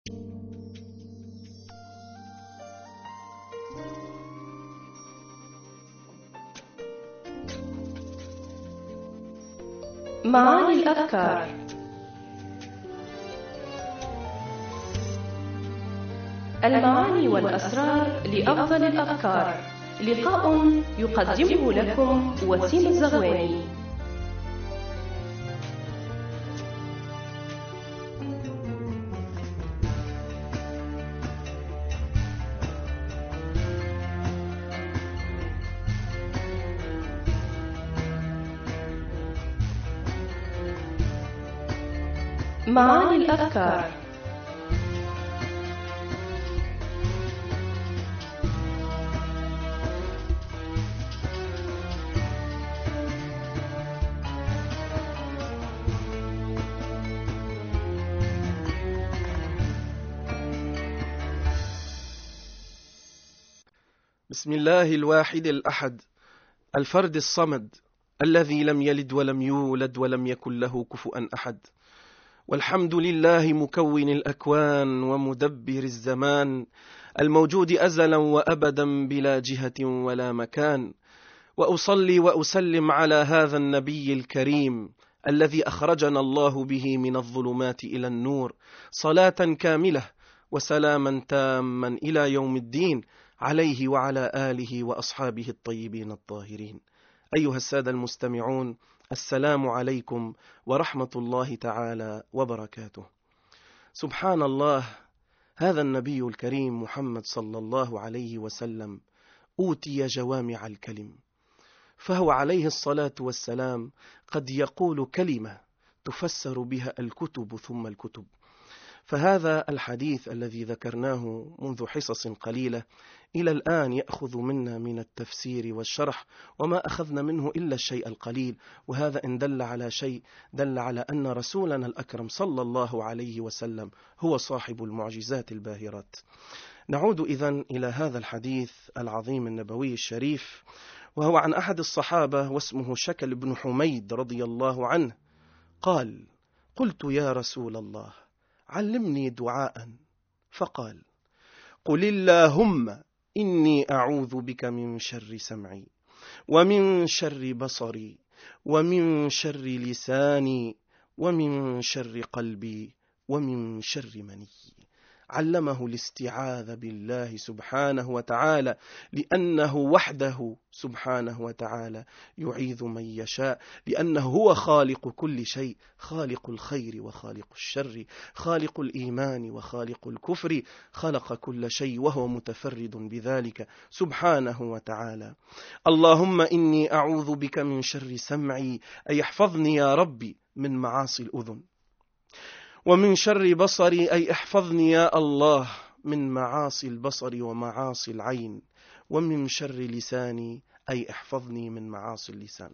معاني الأفكار. المعاني والأسرار لأفضل الأفكار. لقاء يقدمه لكم وسيم الزغواني. معاني الأفكار. بسم الله الواحد الأحد الفرد الصمد الذي لم يلد ولم يولد ولم يكن له كفؤا أحد، والحمد لله مكون الأكوان ومدبر الزمان، الموجود أزلا وأبدا بلا جهة ولا مكان. وأصلي وأسلم على هذا النبي الكريم الذي أخرجنا الله به من الظلمات إلى النور، صلاة كاملة وسلاما تاما إلى يوم الدين، عليه وعلى آله وأصحابه الطيبين الطاهرين. أيها السادة المستمعون، السلام عليكم ورحمة الله تعالى وبركاته. سبحان الله، هذا النبي الكريم محمد صلى الله عليه وسلم أوتي جوامع الكلم، فهو عليه الصلاة والسلام قد يقول كلمة تفسر بها الكتب ثم الكتب. فهذا الحديث الذي ذكرناه منذ حصص قليلة إلى الآن يأخذ منا من التفسير والشرح وما أخذنا منه إلا الشيء القليل، وهذا إن دل على شيء دل على أن رسولنا الأكرم صلى الله عليه وسلم هو صاحب المعجزات الباهرات. نعود إذن إلى هذا الحديث العظيم النبوي الشريف، وهو عن أحد الصحابة واسمه شكل بن حميد رضي الله عنه قال: قلت يا رسول الله علمني دعاء، فقال: قل اللهم إني أعوذ بك من شر سمعي ومن شر بصري ومن شر لساني ومن شر قلبي ومن شر مني. علمه الاستعاذ بالله سبحانه وتعالى، لأنه وحده سبحانه وتعالى يعيذ من يشاء، لأنه هو خالق كل شيء، خالق الخير وخالق الشر، خالق الإيمان وخالق الكفر، خلق كل شيء وهو متفرد بذلك سبحانه وتعالى. اللهم إني أعوذ بك من شر سمعي، أي احفظني يا ربي من معاصي الأذن، ومن شر بصري، أي احفظني يا الله من معاصي البصر ومعاصي العين، ومن شر لساني، أي احفظني من معاصي اللسان.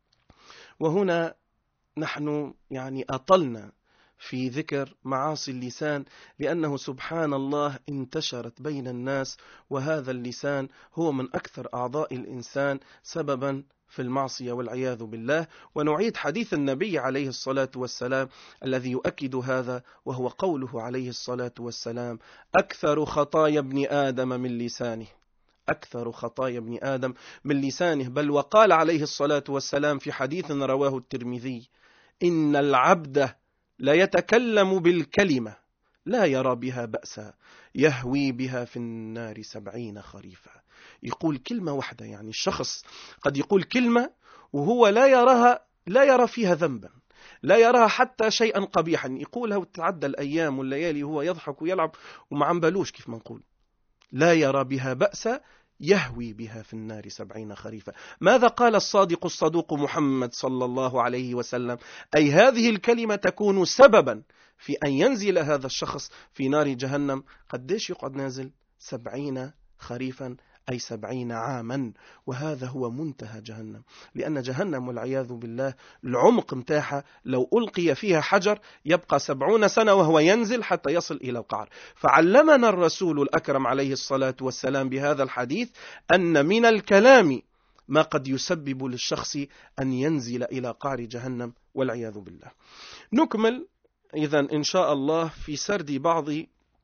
وهنا نحن أطلنا في ذكر معاصي اللسان، لأنه سبحان الله انتشرت بين الناس، وهذا اللسان هو من أكثر أعضاء الإنسان سببا في المعصية والعياذ بالله. ونعيد حديث النبي عليه الصلاة والسلام الذي يؤكد هذا، وهو قوله عليه الصلاة والسلام: أكثر خطايا ابن آدم من لسانه، أكثر خطايا ابن آدم من لسانه. بل وقال عليه الصلاة والسلام في حديث رواه الترمذي: إن العبد لا يتكلم بالكلمة لا يرى بها بأسا يهوي بها في النار 70 خريفا. يقول كلمة واحدة، الشخص قد يقول كلمة وهو لا يرى فيها ذنبا، لا يراها حتى شيئا قبيحا، يقولها وتتعدى الأيام والليالي وهو يضحك ويلعب وما عنبلوش، كيف ما نقول لا يرى بها بأسا يهوي بها في النار 70 خريفا. ماذا قال الصادق الصدوق محمد صلى الله عليه وسلم؟ أي هذه الكلمة تكون سببا في أن ينزل هذا الشخص في نار جهنم. قديش يقعد نازل؟ 70 خريفا، أي 70 عاما، وهذا هو منتهى جهنم. لأن جهنم والعياذ بالله العمق متاحة لو ألقي فيها حجر يبقى 70 سنة وهو ينزل حتى يصل إلى القعر. فعلمنا الرسول الأكرم عليه الصلاة والسلام بهذا الحديث أن من الكلام ما قد يسبب للشخص أن ينزل إلى قعر جهنم والعياذ بالله. نكمل إذن إن شاء الله في سرد بعض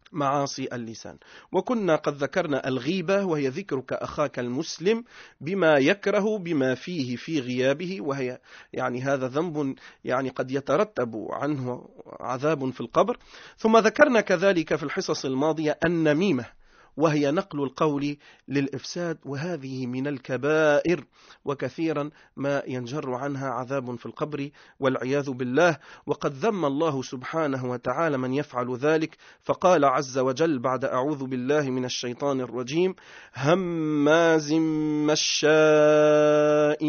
معاصي اللسان. وكنا قد ذكرنا الغيبة، وهي ذكرك أخاك المسلم بما يكره بما فيه في غيابه، وهي يعني هذا ذنب يعني قد يترتب عنه عذاب في القبر. ثم ذكرنا كذلك في الحصص الماضية النميمة، وهي نقل القول للإفساد، وهذه من الكبائر، وكثيرا ما ينجر عنها عذاب في القبر والعياذ بالله. وقد ذم الله سبحانه وتعالى من يفعل ذلك، فقال عز وجل بعد أعوذ بالله من الشيطان الرجيم: هماز مشاء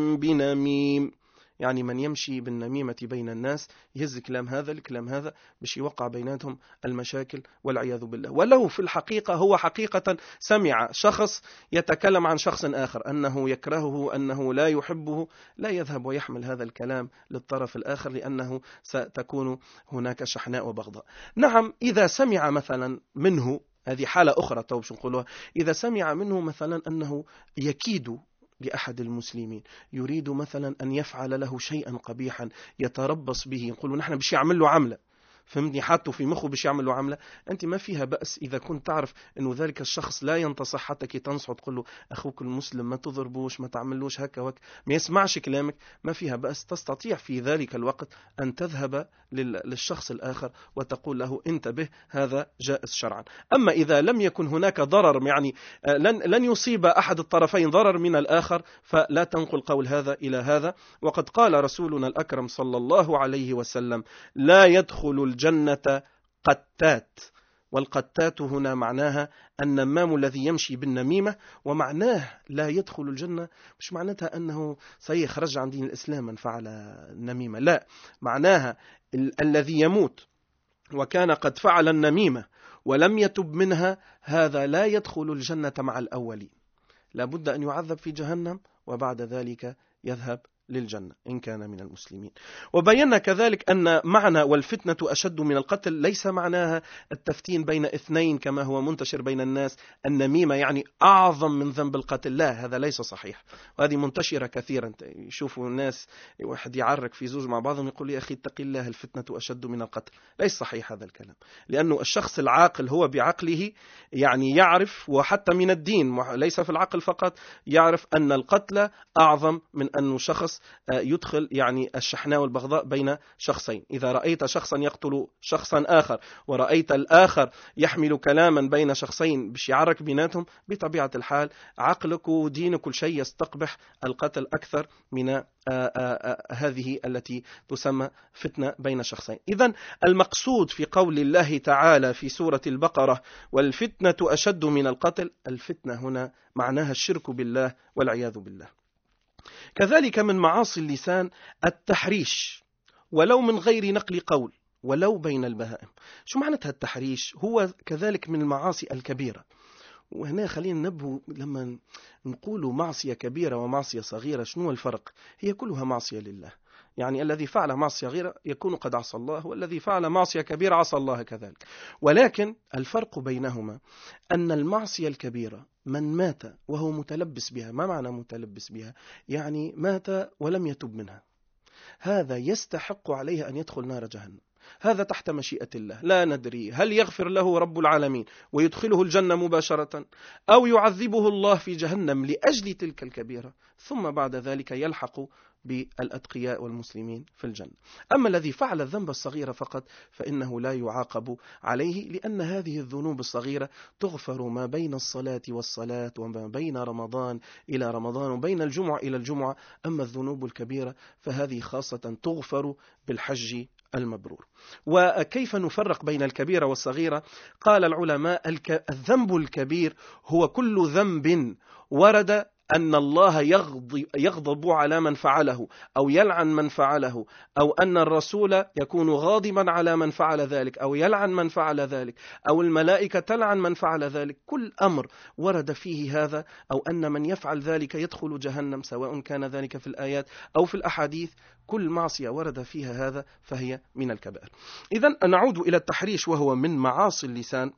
بنميم، يعني من يمشي بالنميمة بين الناس، يهز كلام هذا الكلام هذا باش يوقع بيناتهم المشاكل والعياذ بالله. ولو في الحقيقة هو حقيقة سمع شخص يتكلم عن شخص آخر أنه يكرهه، أنه لا يحبه، لا يذهب ويحمل هذا الكلام للطرف الآخر، لأنه ستكون هناك شحناء وبغضاء. نعم، إذا سمع مثلا منه، هذه حالة أخرى باش نقولها، إذا سمع منه مثلا أنه يكيد لأحد المسلمين، يريد مثلا أن يفعل له شيئا قبيحا، يتربص به، يقول نحن بش يعمل له عملة، فهمتني، حاطه في مخه بش يعمل له عملة. أنت ما فيها بأس إذا كنت تعرف أنه ذلك الشخص لا ينتصح، حتى كي تنصح تقول له أخوك المسلم ما تضربوش، ما تعملوش هكا وك، ما يسمعش كلامك، ما فيها بأس. تستطيع في ذلك الوقت أن تذهب للشخص الآخر وتقول له انتبه، هذا جائز شرعا. أما إذا لم يكن هناك ضرر، يعني لن يصيب أحد الطرفين ضرر من الآخر، فلا تنقل قول هذا إلى هذا. وقد قال رسولنا الأكرم صلى الله عليه وسلم: لا يدخل الجنة قتات. والقتات هنا معناها النمام الذي يمشي بالنميمة، ومعناه لا يدخل الجنة مش معناتها أنه سيخرج عن دين الإسلام من فعل النميمة، لا، معناها الذي يموت وكان قد فعل النميمة ولم يتب منها، هذا لا يدخل الجنة مع الأولين، لابد أن يعذب في جهنم وبعد ذلك يذهب للجنة إن كان من المسلمين. وبينا كذلك أن معنى والفتنة أشد من القتل ليس معناها التفتين بين اثنين كما هو منتشر بين الناس، النميمة يعني أعظم من ذنب القتل، لا، هذا ليس صحيح، وهذه منتشرة كثيرا. يشوفوا الناس واحد يعرك في زوج مع بعضهم يقول يا أخي اتق الله الفتنة أشد من القتل، ليس صحيح هذا الكلام، لأنه الشخص العاقل هو بعقله يعني يعرف، وحتى من الدين ليس في العقل فقط، يعرف أن القتل أعظم من أنه شخص يدخل يعني الشحناء والبغضاء بين شخصين. إذا رأيت شخصا يقتل شخصا آخر، ورأيت الآخر يحمل كلاما بين شخصين باش يعرك بيناتهم، بطبيعة الحال عقلك ودينك كل شيء يستقبح القتل أكثر من هذه التي تسمى فتنة بين شخصين. إذن المقصود في قول الله تعالى في سورة البقرة: والفتنة أشد من القتل، الفتنة هنا معناها الشرك بالله والعياذ بالله. كذلك من معاصي اللسان التحريش، ولو من غير نقل قول، ولو بين البهائم. شو معناتها التحريش؟ هو كذلك من المعاصي الكبيرة. وهنا خلينا ننبه، لما نقول معصية كبيرة ومعصية صغيرة شنو الفرق؟ هي كلها معصية لله، يعني الذي فعل معصية صغيرة يكون قد عصى الله، والذي فعل معصية كبيرة عصى الله كذلك. ولكن الفرق بينهما أن المعصية الكبيرة من مات وهو متلبس بها. ما معنى متلبس بها؟ يعني مات ولم يتب منها، هذا يستحق عليه أن يدخل نار جهنم، هذا تحت مشيئة الله. لا ندري هل يغفر له رب العالمين ويدخله الجنة مباشرة، أو يعذبه الله في جهنم لأجل تلك الكبيرة، ثم بعد ذلك يلحق بالأتقياء والمسلمين في الجنة. أما الذي فعل الذنب الصغير فقط فإنه لا يعاقب عليه، لأن هذه الذنوب الصغيرة تغفر ما بين الصلاة والصلاة، وما بين رمضان إلى رمضان، وبين الجمعة إلى الجمعة. أما الذنوب الكبيرة فهذه خاصة تغفر بالحج المبرور. وكيف نفرق بين الكبيرة والصغيرة؟ قال العلماء: الذنب الكبير هو كل ذنب ورد أن الله يغضب على من فعله، أو يلعن من فعله، أو أن الرسول يكون غاضبا على من فعل ذلك، أو يلعن من فعل ذلك، أو الملائكة تلعن من فعل ذلك. كل أمر ورد فيه هذا، أو أن من يفعل ذلك يدخل جهنم، سواء كان ذلك في الآيات أو في الأحاديث، كل معصية ورد فيها هذا فهي من الكبائر. إذن نعود إلى التحريش، وهو من معاصي اللسان،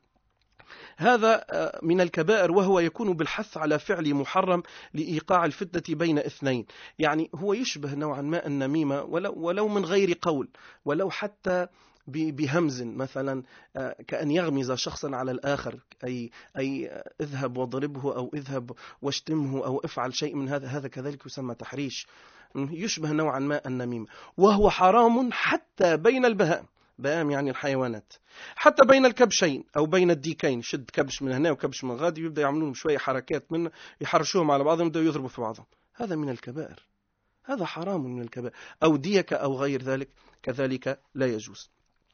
هذا من الكبائر، وهو يكون بالحث على فعل محرم لإيقاع الفتنة بين اثنين. يعني هو يشبه نوعا ما النميمة، ولو من غير قول، ولو حتى بهمز مثلا، كأن يغمز شخصا على الآخر، أي اذهب واضربه أو اذهب واشتمه أو افعل شيء من هذا كذلك يسمى تحريش، يشبه نوعا ما النميمة، وهو حرام حتى بين البهائم، بهائم يعني الحيوانات، حتى بين الكبشين أو بين الديكين، شد كبش من هنا وكبش من غادي، يبدأ يعملون شوية حركات منه، يحرشوهم على بعضهم، يبدأوا يضربوا في بعضهم، هذا من الكبائر، هذا حرام من الكبائر. أو ديك أو غير ذلك كذلك لا يجوز.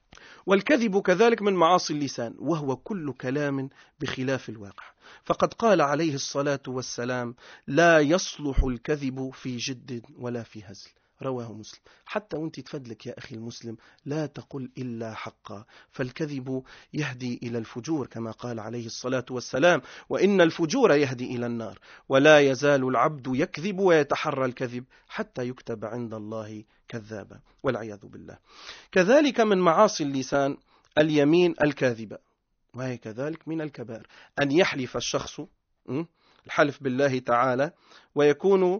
والكذب كذلك من معاصي اللسان، وهو كل كلام بخلاف الواقع، فقد قال عليه الصلاة والسلام: لا يصلح الكذب في جد ولا في هزل، رواه مسلم. حتى وانت تفدلك يا أخي المسلم لا تقل إلا حقا، فالكذب يهدي إلى الفجور كما قال عليه الصلاة والسلام: وإن الفجور يهدي إلى النار، ولا يزال العبد يكذب ويتحرى الكذب حتى يكتب عند الله كذابا، والعياذ بالله. كذلك من معاصي اللسان اليمين الكاذبة، وهي كذلك من الكبائر، أن يحلف الشخص الحلف بالله تعالى ويكون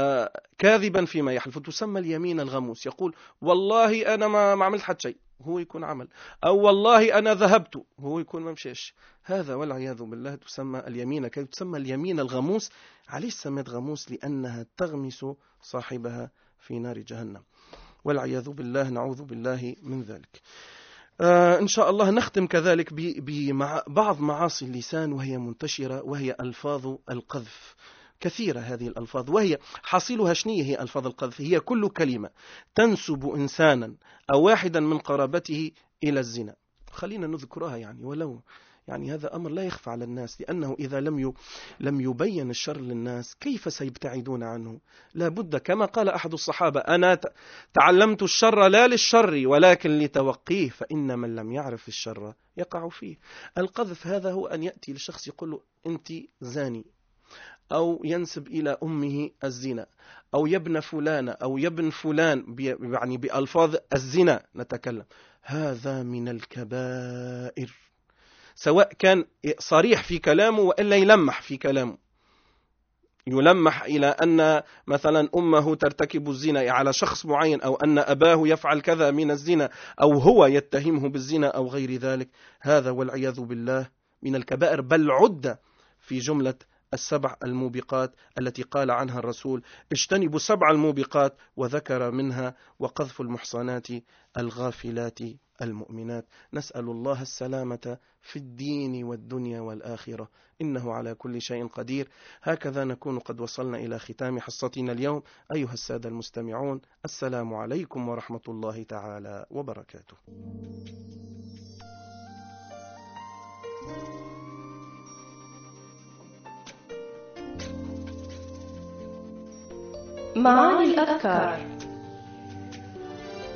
كاذبا فيما يحلف، تسمى اليمين الغموس، يقول والله أنا ما عملت حد شيء، هو يكون عمل، أو والله أنا ذهبت، هو يكون ما مشيش، هذا والعياذ بالله تسمى اليمين كيف تسمى اليمين الغموس. عليش سميت غموس؟ لأنها تغمس صاحبها في نار جهنم، والعياذ بالله، نعوذ بالله من ذلك. إن شاء الله نختم كذلك ببعض معاصي اللسان وهي منتشرة، وهي ألفاظ القذف، كثيرة هذه الألفاظ، وهي حاصلها شنية؟ هي ألفاظ القذف هي كل كلمة تنسب إنسانا أو واحدا من قرابته إلى الزنا. خلينا نذكرها يعني، ولو يعني هذا أمر لا يخفى على الناس، لأنه إذا لم يبين الشر للناس كيف سيبتعدون عنه؟ لا بد، كما قال أحد الصحابة: أنا تعلمت الشر لا للشر ولكن لتوقيه، فإن من لم يعرف الشر يقع فيه. القذف هذا هو أن يأتي للشخص يقول له أنت زاني، أو ينسب إلى أمه الزنا، أو يبن فلان أو يبن فلان، يعني بألفاظ الزنا نتكلم. هذا من الكبائر، سواء كان صريح في كلامه وإلا يلمح في كلامه، يلمح إلى أن مثلا أمه ترتكب الزنا على شخص معين، أو أن أباه يفعل كذا من الزنا، أو هو يتهمه بالزنا أو غير ذلك. هذا والعياذ بالله من الكبائر، بل عد في جملة 7 الموبقات التي قال عنها الرسول: اجتنبوا 7 الموبقات، وذكر منها وقذف المحصنات الغافلات المؤمنات. نسأل الله السلامة في الدين والدنيا والآخرة، إنه على كل شيء قدير. هكذا نكون قد وصلنا إلى ختام حصتنا اليوم. أيها السادة المستمعون، السلام عليكم ورحمة الله تعالى وبركاته. معاني الأفكار.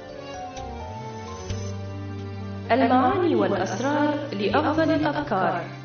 المعاني والأسرار لأفضل الأفكار.